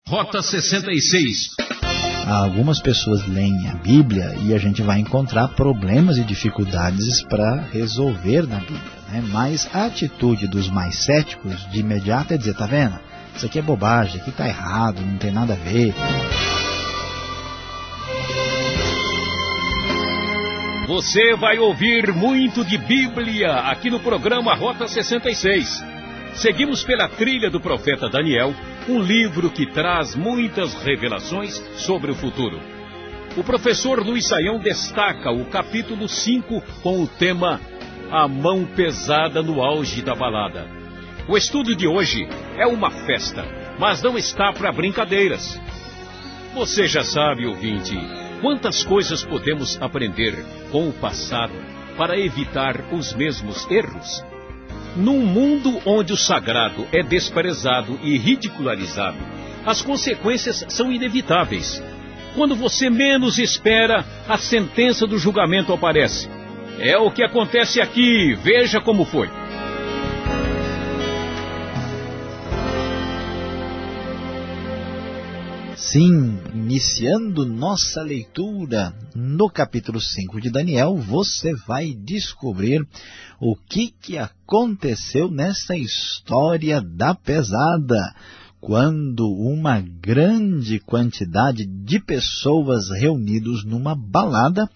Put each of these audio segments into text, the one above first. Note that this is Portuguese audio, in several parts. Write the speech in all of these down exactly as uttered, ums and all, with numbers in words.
Rota sessenta e seis. Algumas pessoas leem a Bíblia e a gente vai encontrar problemas e dificuldades para resolver na Bíblia, né? Mas a atitude dos mais céticos de imediato é dizer, tá vendo? Isso aqui é bobagem, aqui está errado, não tem nada a ver. Você vai ouvir muito de Bíblia aqui no programa Rota sessenta e seis. Seguimos pela trilha do profeta Daniel, um livro que traz muitas revelações sobre o futuro. O professor Luiz Saião destaca o capítulo cinco com o tema A Mão Pesada no Auge da Balada. O estudo de hoje é uma festa, mas não está para brincadeiras. Você já sabe, ouvinte, quantas coisas podemos aprender com o passado para evitar os mesmos erros? Num mundo onde o sagrado é desprezado e ridicularizado, as consequências são inevitáveis. Quando você menos espera, a sentença do julgamento aparece. É o que acontece aqui, veja como foi. Sim, iniciando nossa leitura no capítulo cinco de Daniel, você vai descobrir o que, que aconteceu nessa história da pesada, quando uma grande quantidade de pessoas reunidas numa balada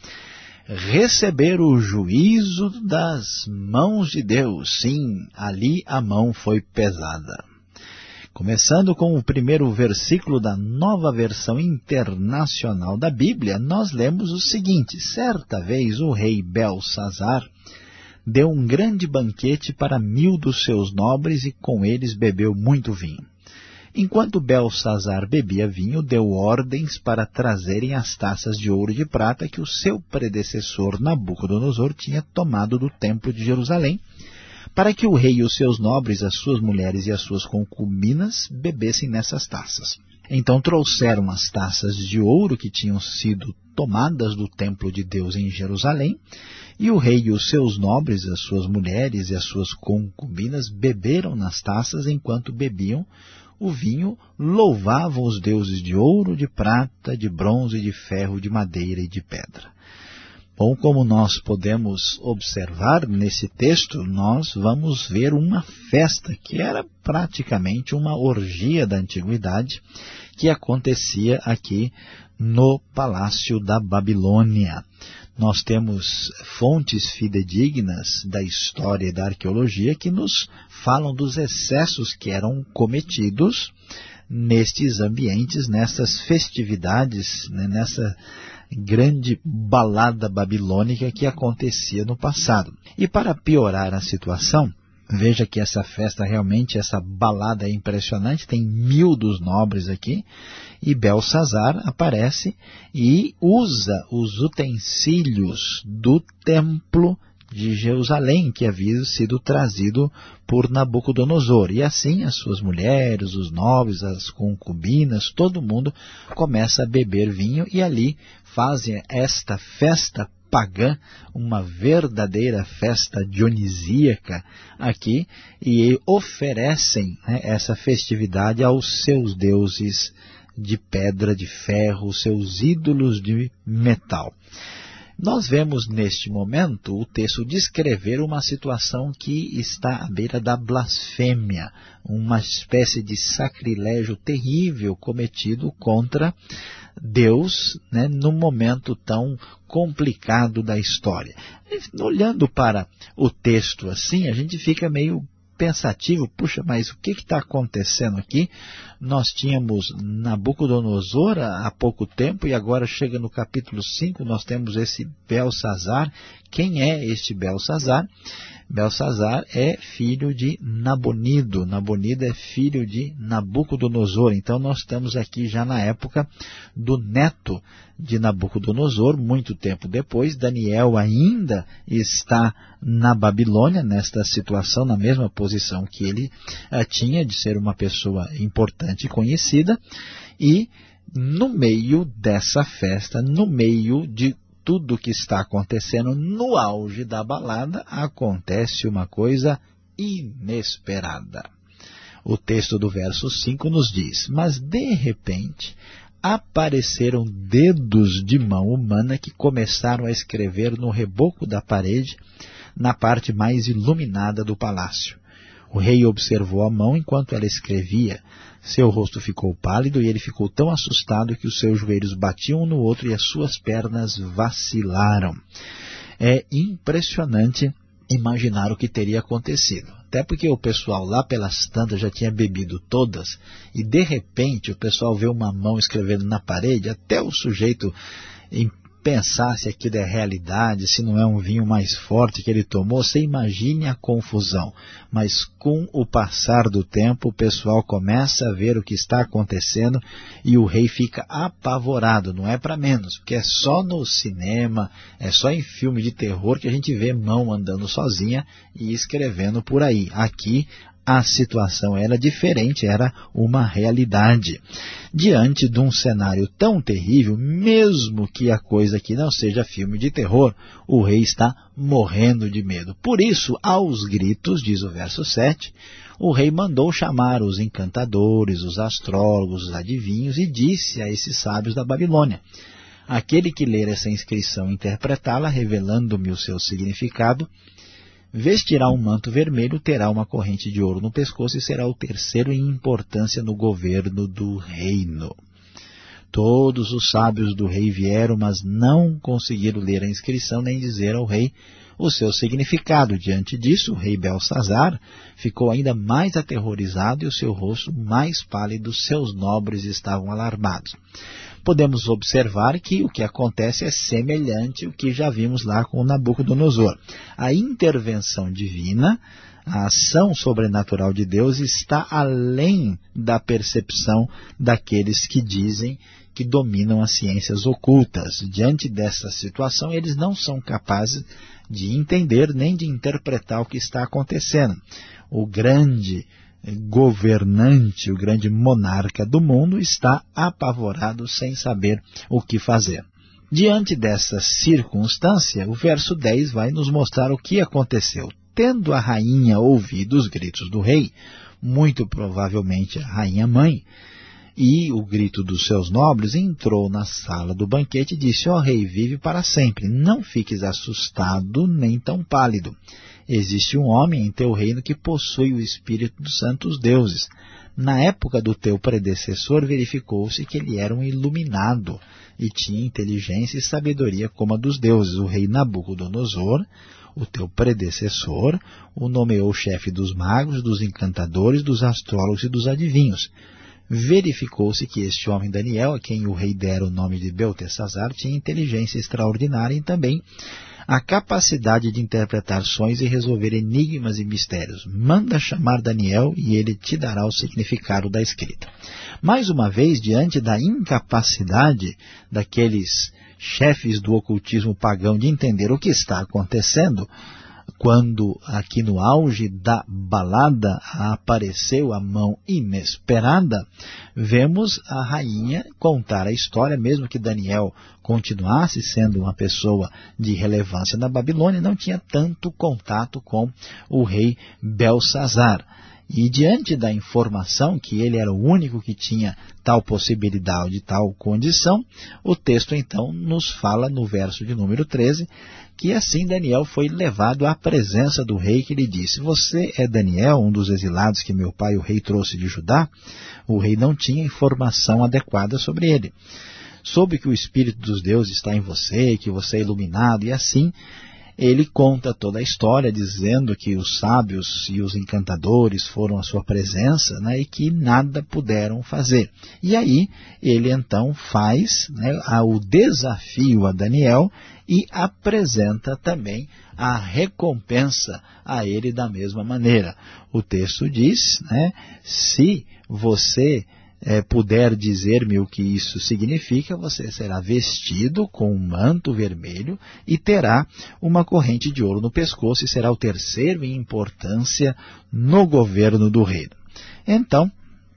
receberam o juízo das mãos de Deus. Sim, ali a mão foi pesada. Começando com o primeiro versículo da Nova Versão Internacional da Bíblia, nós lemos o seguinte: certa vez o rei Belsazar deu um grande banquete para mil dos seus nobres e com eles bebeu muito vinho. Enquanto Belsazar bebia vinho, deu ordens para trazerem as taças de ouro e de prata que o seu predecessor Nabucodonosor tinha tomado do templo de Jerusalém, para que o rei e os seus nobres, as suas mulheres e as suas concubinas bebessem nessas taças. Então trouxeram as taças de ouro que tinham sido tomadas do templo de Deus em Jerusalém, e o rei e os seus nobres, as suas mulheres e as suas concubinas beberam nas taças. Enquanto bebiam o vinho, louvavam os deuses de ouro, de prata, de bronze, de ferro, de madeira e de pedra. Bom, como nós podemos observar nesse texto, nós vamos ver uma festa que era praticamente uma orgia da antiguidade que acontecia aqui no Palácio da Babilônia. Nós temos fontes fidedignas da história e da arqueologia que nos falam dos excessos que eram cometidos nestes ambientes, nessas festividades, né, nessa grande balada babilônica que acontecia no passado. E para piorar a situação, veja que essa festa realmente, essa balada é impressionante, tem mil dos nobres aqui, e Belsazar aparece e usa os utensílios do templo de Jerusalém, que havia sido trazido por Nabucodonosor. E assim as suas mulheres, os nobres, as concubinas, todo mundo começa a beber vinho e ali fazem esta festa pagã, uma verdadeira festa dionisíaca aqui, e oferecem, né, essa festividade aos seus deuses de pedra, de ferro, seus ídolos de metal. Nós vemos neste momento o texto descrever uma situação que está à beira da blasfêmia, uma espécie de sacrilégio terrível cometido contra Deus, né, num momento tão complicado da história. Olhando para o texto assim, a gente fica meio pensativo, puxa, mas o que está acontecendo aqui? Nós tínhamos Nabucodonosor há pouco tempo e agora chega no capítulo cinco, nós temos esse Belsazar. Quem é este Belsazar? Belsazar é filho de Nabonido, Nabonido é filho de Nabucodonosor. Então nós estamos aqui já na época do neto de Nabucodonosor, muito tempo depois. Daniel ainda está na Babilônia, nesta situação, na mesma posição que ele uh, tinha de ser uma pessoa importante e conhecida, e no meio dessa festa, no meio de tudo que está acontecendo, no auge da balada, acontece uma coisa inesperada. O texto do verso cinco nos diz: mas de repente apareceram dedos de mão humana que começaram a escrever no reboco da parede, na parte mais iluminada do palácio. O rei observou a mão enquanto ela escrevia. Seu rosto ficou pálido e ele ficou tão assustado que os seus joelhos batiam um no outro e as suas pernas vacilaram. É impressionante imaginar o que teria acontecido. Até porque o pessoal lá pelas tantas já tinha bebido todas e de repente o pessoal vê uma mão escrevendo na parede, até o sujeito pensar se aquilo é realidade, se não é um vinho mais forte que ele tomou. Você imagine a confusão. Mas com o passar do tempo, o pessoal começa a ver o que está acontecendo e o rei fica apavorado. Não é para menos, porque é só no cinema, é só em filme de terror que a gente vê mão andando sozinha e escrevendo por aí. Aqui a situação era diferente, era uma realidade. Diante de um cenário tão terrível, mesmo que a coisa aqui não seja filme de terror, o rei está morrendo de medo. Por isso, aos gritos, diz o verso sete, o rei mandou chamar os encantadores, os astrólogos, os adivinhos e disse a esses sábios da Babilônia: aquele que ler essa inscrição e interpretá-la, revelando-me o seu significado, vestirá um manto vermelho, terá uma corrente de ouro no pescoço e será o terceiro em importância no governo do reino. Todos os sábios do rei vieram, mas não conseguiram ler a inscrição nem dizer ao rei o seu significado. Diante disso, o rei Belsazar ficou ainda mais aterrorizado e o seu rosto mais pálido, seus nobres estavam alarmados. Podemos observar que o que acontece é semelhante ao que já vimos lá com Nabucodonosor. A intervenção divina, a ação sobrenatural de Deus está além da percepção daqueles que dizem que dominam as ciências ocultas. Diante dessa situação, eles não são capazes de entender nem de interpretar o que está acontecendo. O grande governante, o grande monarca do mundo está apavorado sem saber o que fazer. Diante dessa circunstância, o verso dez vai nos mostrar o que aconteceu. Tendo a rainha ouvido os gritos do rei, muito provavelmente a rainha-mãe, e o grito dos seus nobres, entrou na sala do banquete e disse: ó rei, vive para sempre, não fiques assustado nem tão pálido. Existe um homem em teu reino que possui o espírito dos santos deuses. Na época do teu predecessor verificou-se que ele era um iluminado e tinha inteligência e sabedoria como a dos deuses. O rei Nabucodonosor, o teu predecessor, o nomeou chefe dos magos, dos encantadores, dos astrólogos e dos adivinhos. Verificou-se que este homem Daniel, a quem o rei dera o nome de Beltesazar, tinha inteligência extraordinária e também a capacidade de interpretar sonhos e resolver enigmas e mistérios. Manda chamar Daniel e ele te dará o significado da escrita. Mais uma vez, diante da incapacidade daqueles chefes do ocultismo pagão de entender o que está acontecendo, quando aqui no auge da balada apareceu a mão inesperada, vemos a rainha contar a história, mesmo que Daniel continuasse sendo uma pessoa de relevância na Babilônia, não tinha tanto contato com o rei Belsazar. E diante da informação que ele era o único que tinha tal possibilidade, tal condição, o texto então nos fala no verso de número treze, que assim Daniel foi levado à presença do rei, que lhe disse: você é Daniel, um dos exilados que meu pai o rei trouxe de Judá? O rei não tinha informação adequada sobre ele. Soube que o Espírito dos deuses está em você, que você é iluminado, e assim ele conta toda a história, dizendo que os sábios e os encantadores foram à sua presença, né, e que nada puderam fazer. E aí ele então faz, né, o desafio a Daniel e apresenta também a recompensa a ele da mesma maneira. O texto diz, né, se você É, puder dizer-me o que isso significa, você será vestido com um manto vermelho e terá uma corrente de ouro no pescoço e será o terceiro em importância no governo do reino. Então,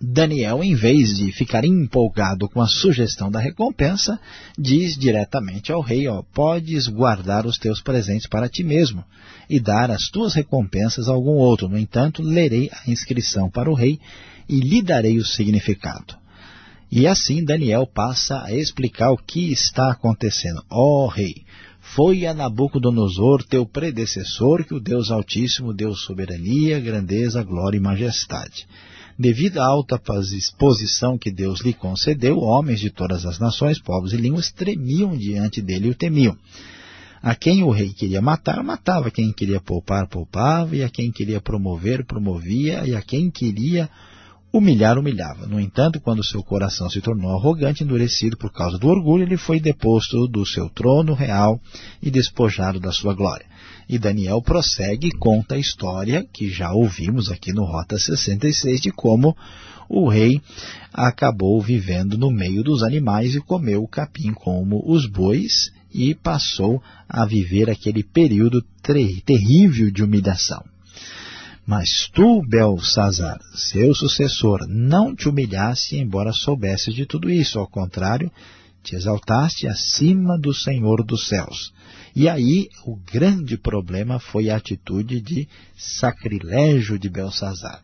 Daniel, em vez de ficar empolgado com a sugestão da recompensa, diz diretamente ao rei, ó, podes guardar os teus presentes para ti mesmo e dar as tuas recompensas a algum outro. No entanto, lerei a inscrição para o rei e lhe darei o significado. E assim Daniel passa a explicar o que está acontecendo. Ó rei, foi a Nabucodonosor, teu predecessor, que o Deus Altíssimo deu soberania, grandeza, glória e majestade. Devido à alta posição que Deus lhe concedeu, homens de todas as nações, povos e línguas tremiam diante dele e o temiam. A quem o rei queria matar, matava. A quem queria poupar, poupava. E a quem queria promover, promovia. E a quem queria humilhar, humilhava. No entanto, quando seu coração se tornou arrogante, endurecido por causa do orgulho, ele foi deposto do seu trono real e despojado da sua glória. E Daniel prossegue e conta a história que já ouvimos aqui no Rota sessenta e seis, de como o rei acabou vivendo no meio dos animais e comeu o capim como os bois e passou a viver aquele período terrível de humilhação. Mas tu, Belsazar, seu sucessor, não te humilhaste, embora soubesses de tudo isso. Ao contrário, te exaltaste acima do Senhor dos céus. E aí o grande problema foi a atitude de sacrilégio de Belsazar.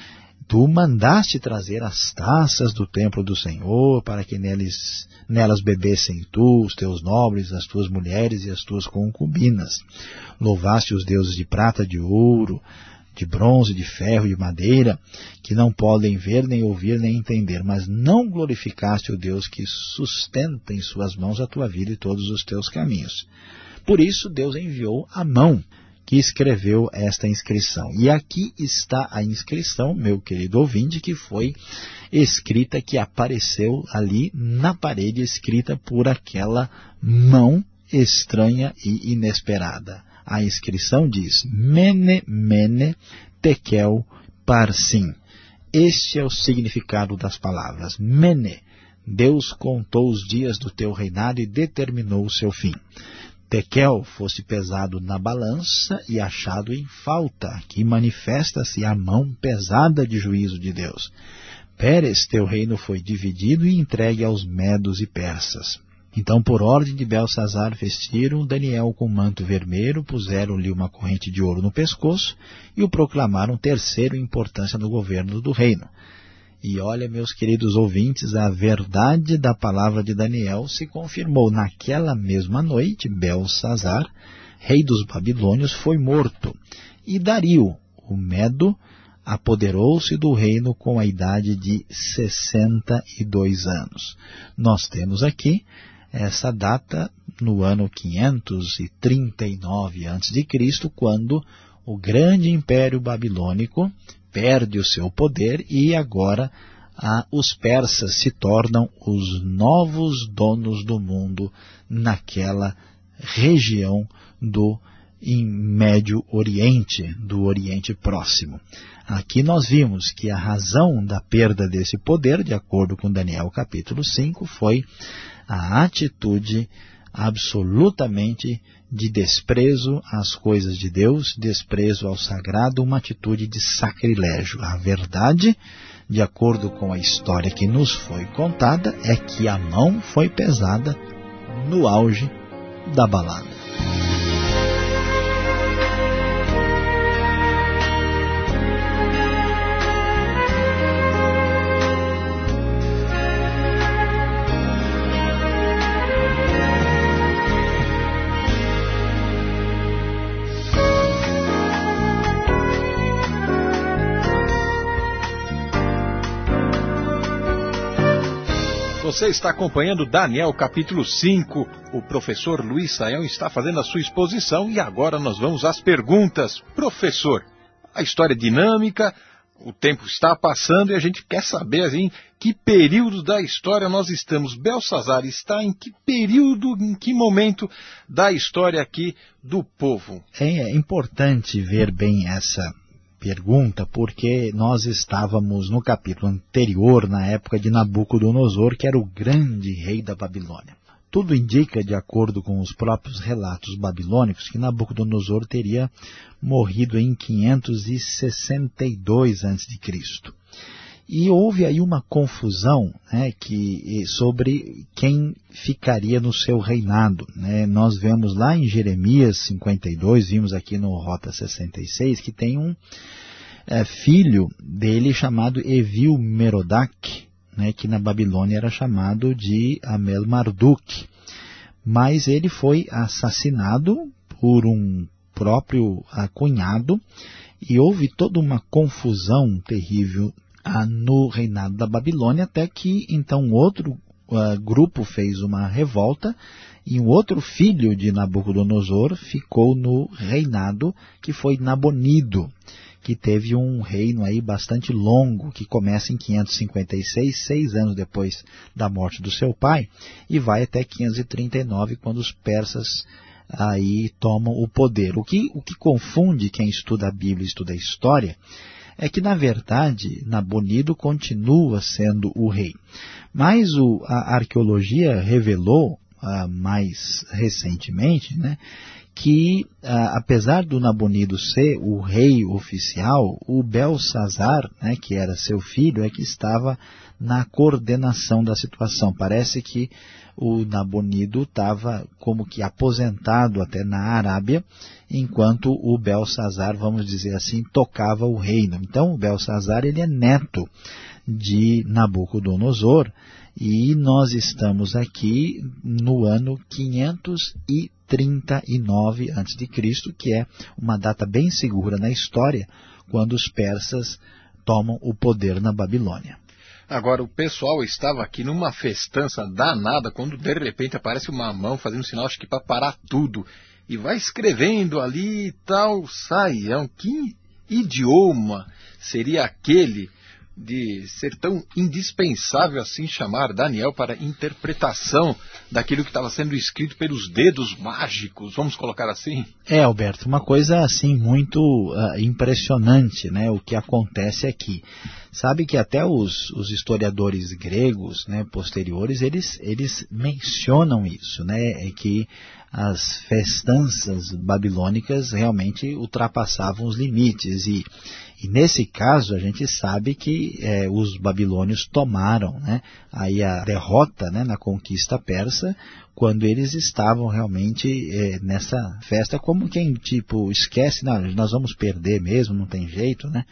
Tu mandaste trazer as taças do templo do Senhor, para que neles, nelas bebessem tu, os teus nobres, as tuas mulheres e as tuas concubinas. Louvaste os deuses de prata, de ouro, de bronze, de ferro e de madeira, que não podem ver, nem ouvir, nem entender, mas não glorificaste o Deus que sustenta em suas mãos a tua vida e todos os teus caminhos. Por isso Deus enviou Amão, que escreveu esta inscrição. E aqui está a inscrição, meu querido ouvinte, que foi escrita, que apareceu ali na parede, escrita por aquela mão estranha e inesperada. A inscrição diz, Mene, Mene, Tekel, Parsim. Este é o significado das palavras. Mene, Deus contou os dias do teu reinado e determinou o seu fim. Tekel, fosse pesado na balança e achado em falta. Aqui manifesta-se a mão pesada de juízo de Deus. Pérez, teu reino foi dividido e entregue aos medos e persas. Então, por ordem de Belsazar, vestiram Daniel com manto vermelho, puseram-lhe uma corrente de ouro no pescoço e o proclamaram terceiro em importância no governo do reino. E olha, meus queridos ouvintes, a verdade da palavra de Daniel se confirmou. Naquela mesma noite, Belsazar, rei dos babilônios, foi morto. E Dario, o Medo, apoderou-se do reino com a idade de sessenta e dois anos. Nós temos aqui essa data no ano quinhentos e trinta e nove antes de Cristo, quando o grande império babilônico perde o seu poder e agora ah, os persas se tornam os novos donos do mundo naquela região do em Médio Oriente, do Oriente Próximo. Aqui nós vimos que a razão da perda desse poder, de acordo com Daniel capítulo cinco, foi a atitude absolutamente de desprezo às coisas de Deus, desprezo ao sagrado, uma atitude de sacrilégio. A verdade, de acordo com a história que nos foi contada, é que a mão foi pesada no auge da balada. Você está acompanhando Daniel capítulo cinco. O professor Luiz Saião está fazendo a sua exposição e agora nós vamos às perguntas. Professor, a história é dinâmica, o tempo está passando e a gente quer saber assim, que período da história nós estamos. Belsazar está em que período, em que momento da história aqui do povo? É importante ver bem essa pergunta, porque nós estávamos no capítulo anterior, na época de Nabucodonosor, que era o grande rei da Babilônia. Tudo indica, de acordo com os próprios relatos babilônicos, que Nabucodonosor teria morrido em quinhentos e sessenta e dois antes de Cristo. E houve aí uma confusão, né, que, sobre quem ficaria no seu reinado, né? Nós vemos lá em Jeremias cinquenta e dois, vimos aqui no Rota sessenta e seis, que tem um é, filho dele chamado Evil-Merodach, né, que na Babilônia era chamado de Amel-Marduk. Mas ele foi assassinado por um próprio uh, cunhado, e houve toda uma confusão terrível uh, no reinado da Babilônia, até que então outro uh, grupo fez uma revolta, e um outro filho de Nabucodonosor ficou no reinado, que foi Nabonido, que teve um reino aí bastante longo, que começa em quinhentos e cinquenta e seis, seis anos depois da morte do seu pai, e vai até quinhentos e trinta e nove, quando os persas aí tomam o poder. O que, o que confunde quem estuda a Bíblia e estuda a história é que, na verdade, Nabonido continua sendo o rei. Mas o, a arqueologia revelou, uh, mais recentemente, né, que, uh, apesar do Nabonido ser o rei oficial, o Belsazar, né, que era seu filho, é que estava na coordenação da situação. Parece que o Nabonido estava como que aposentado até na Arábia, enquanto o Belsazar, vamos dizer assim, tocava o reino. Então, o Belsazar, ele é neto de Nabucodonosor, e nós estamos aqui no ano quinhentos e trinta e nove antes de Cristo, que é uma data bem segura na história, quando os persas tomam o poder na Babilônia. Agora, o pessoal estava aqui numa festança danada, quando de repente aparece uma mão fazendo sinal, acho que para parar tudo, e vai escrevendo ali e tal, saião. Que idioma seria aquele de ser tão indispensável assim chamar Daniel para interpretação daquilo que estava sendo escrito pelos dedos mágicos, vamos colocar assim? É, Alberto, uma coisa assim muito uh, impressionante, né, o que acontece aqui. Sabe que até os, os historiadores gregos, né, posteriores, eles, eles mencionam isso, né, é que as festanças babilônicas realmente ultrapassavam os limites, e, e nesse caso a gente sabe que é, os babilônios tomaram, né, aí a derrota, né, na conquista persa, quando eles estavam realmente é, nessa festa, como quem tipo esquece, não, nós vamos perder mesmo, não tem jeito, né?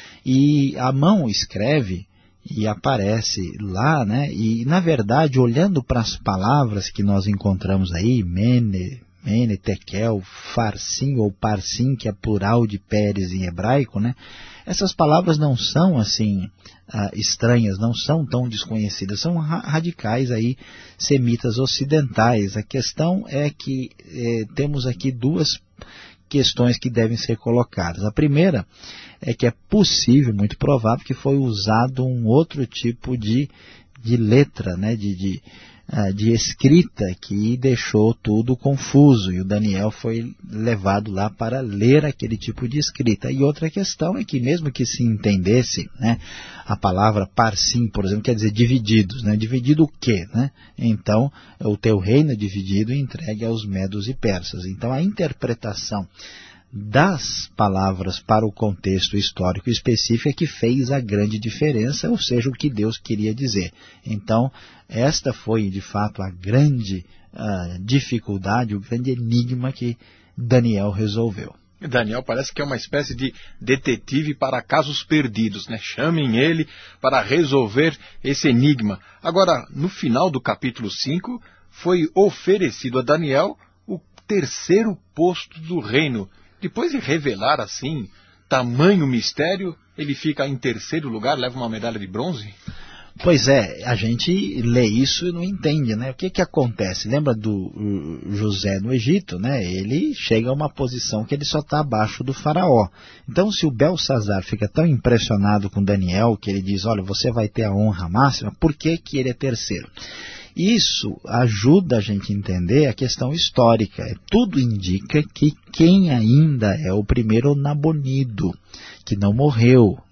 E a mão escreve e aparece lá, né? E na verdade, olhando para as palavras que nós encontramos aí, Mene, Mene, Tekel, Farsim ou Parsim, que é plural de Pérez em hebraico, né? Essas palavras não são assim uh, estranhas, não são tão desconhecidas, são ra radicais aí, semitas ocidentais. A questão é que eh, temos aqui duas questões que devem ser colocadas. A primeira é que é possível, muito provável, que foi usado um outro tipo de, de letra, né, de, de, uh, de escrita, que deixou tudo confuso, e o Daniel foi levado lá para ler aquele tipo de escrita. E outra questão é que, mesmo que se entendesse, né, a palavra parsim, por exemplo, quer dizer divididos, né? Dividido o quê? Né? Então, o teu reino é dividido e entregue aos medos e persas. Então, a interpretação das palavras para o contexto histórico específico é que fez a grande diferença, ou seja, o que Deus queria dizer. Então, esta foi, de fato, a grande uh, dificuldade, o grande enigma que Daniel resolveu. Daniel parece que é uma espécie de detetive para casos perdidos, né? Chamem ele para resolver esse enigma. Agora, no final do capítulo cinco, foi oferecido a Daniel o terceiro posto do reino. Depois de revelar assim tamanho mistério, ele fica em terceiro lugar, leva uma medalha de bronze? Pois é, a gente lê isso e não entende, né? O que que acontece? Lembra do José no Egito, né? Ele chega a uma posição que ele só está abaixo do faraó. Então, se o Belsazar fica tão impressionado com Daniel, que ele diz, olha, você vai ter a honra máxima, por que que ele é terceiro? Isso ajuda a gente a entender a questão histórica. Tudo indica que quem ainda é o primeiro Nabonido, que não morreu,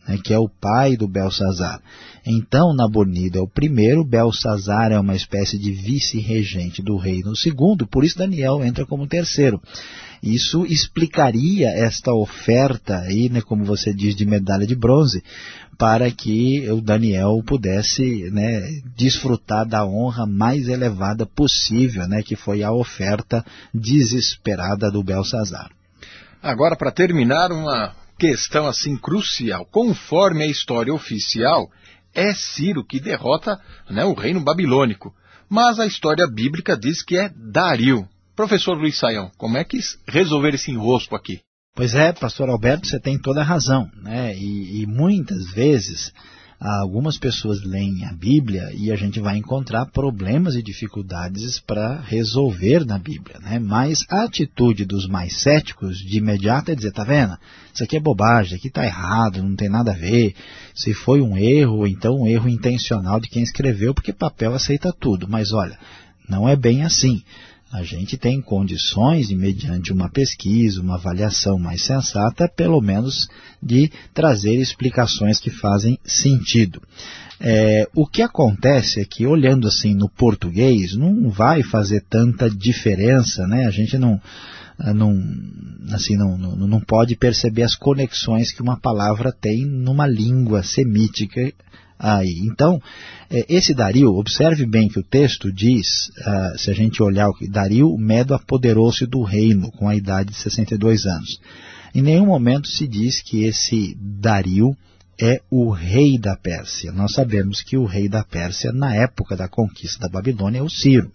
né, que é o pai do Belsazar. Então, Nabonido é o primeiro, Belsazar é uma espécie de vice-regente do reino segundo, por isso Daniel entra como terceiro. Isso explicaria esta oferta aí, né, como você diz, de medalha de bronze, para que o Daniel pudesse, né, desfrutar da honra mais elevada possível, né, que foi a oferta desesperada do Belsazar. Agora, para terminar, uma questão assim crucial. Conforme a história oficial, é Ciro que derrota, né, o reino babilônico. Mas a história bíblica diz que é Dario. Professor Luiz Saião, como é que resolver esse enrosco aqui? Pois é, pastor Alberto, você tem toda a razão, né? E, e muitas vezes algumas pessoas leem a Bíblia e a gente vai encontrar problemas e dificuldades para resolver na Bíblia, né? Mas a atitude dos mais céticos de imediato é dizer, tá vendo? Isso aqui é bobagem, aqui está errado, não tem nada a ver. Se foi um erro, ou então um erro intencional de quem escreveu, porque papel aceita tudo. Mas olha, não é bem assim. A gente tem condições, de, mediante uma pesquisa, uma avaliação mais sensata, pelo menos de trazer explicações que fazem sentido. É, o que acontece é que, olhando assim no português, não vai fazer tanta diferença, né? A gente não, não, assim, não, não, não pode perceber as conexões que uma palavra tem numa língua semítica aí. Então, esse Dario, observe bem que o texto diz, uh, se a gente olhar o que Dario, Medo apoderou-se do reino com a idade de sessenta e dois anos. Em nenhum momento se diz que esse Dario é o rei da Pérsia. Nós sabemos que o rei da Pérsia, na época da conquista da Babilônia, é o Ciro.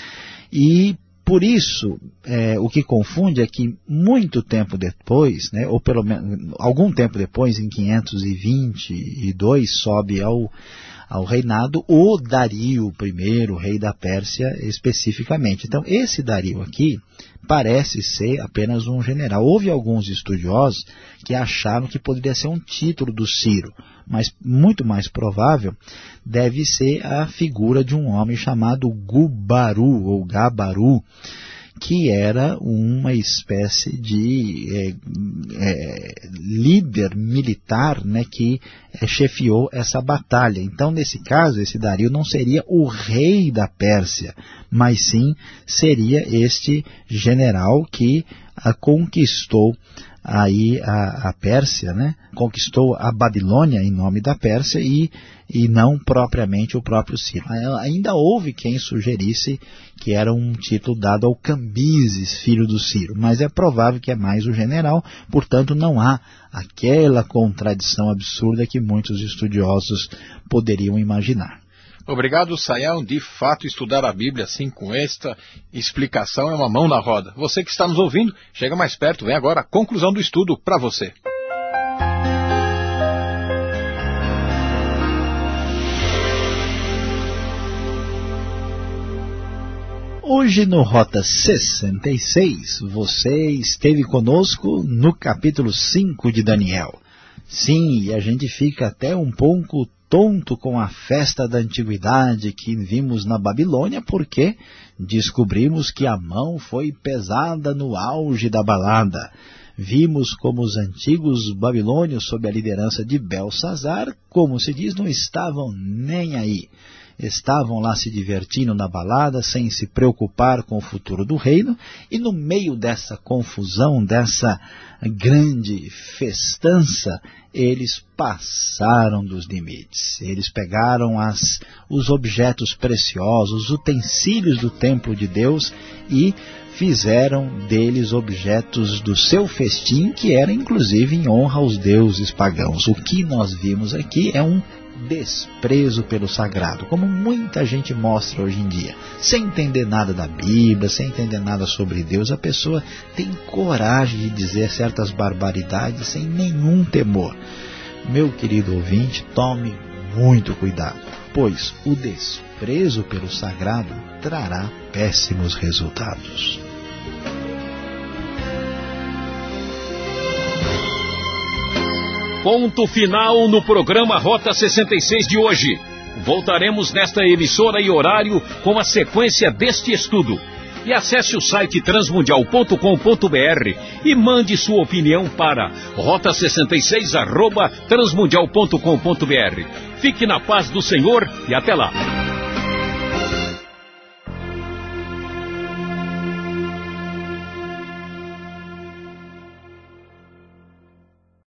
E por isso, é, o que confunde é que muito tempo depois, né, ou pelo menos algum tempo depois, em quinhentos e vinte e dois, sobe ao, ao reinado o Dario I, rei da Pérsia especificamente. Então, esse Dario aqui parece ser apenas um general. Houve alguns estudiosos que acharam que poderia ser um título do Ciro, mas muito mais provável deve ser a figura de um homem chamado Gubaru, ou Gabaru, que era uma espécie de é, é, líder militar, né, que é, chefiou essa batalha. Então, nesse caso, esse Dario não seria o rei da Pérsia, mas sim seria este general que a conquistou aí a, a Pérsia, né? Conquistou a Babilônia em nome da Pérsia e, e não propriamente o próprio Ciro. Ainda houve quem sugerisse que era um título dado ao Cambises, filho do Ciro, mas é provável que é mais o general, portanto não há aquela contradição absurda que muitos estudiosos poderiam imaginar. Obrigado, Saião. De fato, estudar a Bíblia assim com esta explicação é uma mão na roda. Você que está nos ouvindo, chega mais perto, vem agora a conclusão do estudo para você. Hoje no Rota sessenta e seis, você esteve conosco no capítulo cinco de Daniel. Sim, e a gente fica até um pouco tonto com a festa da antiguidade que vimos na Babilônia, porque descobrimos que a mão foi pesada no auge da balada. Vimos como os antigos babilônios, sob a liderança de Belsazar, como se diz, não estavam nem aí. Estavam lá se divertindo na balada, sem se preocupar com o futuro do reino, e no meio dessa confusão, dessa grande festança, eles passaram dos limites. Eles pegaram as, os objetos preciosos, os utensílios do templo de Deus e fizeram deles objetos do seu festim, que era inclusive em honra aos deuses pagãos. O que nós vimos aqui é um desprezo pelo sagrado, como muita gente mostra hoje em dia. Sem entender nada da Bíblia, sem entender nada sobre Deus, a pessoa tem coragem de dizer certas barbaridades sem nenhum temor. Meu querido ouvinte, tome muito cuidado, pois o desprezo pelo sagrado trará péssimos resultados. Ponto final no programa Rota sessenta e seis de hoje. Voltaremos nesta emissora e horário com a sequência deste estudo. e acesse o site transmundial ponto com ponto br e mande sua opinião para rota sessenta e seis arroba transmundial ponto com ponto br. Fique na paz do Senhor e até lá.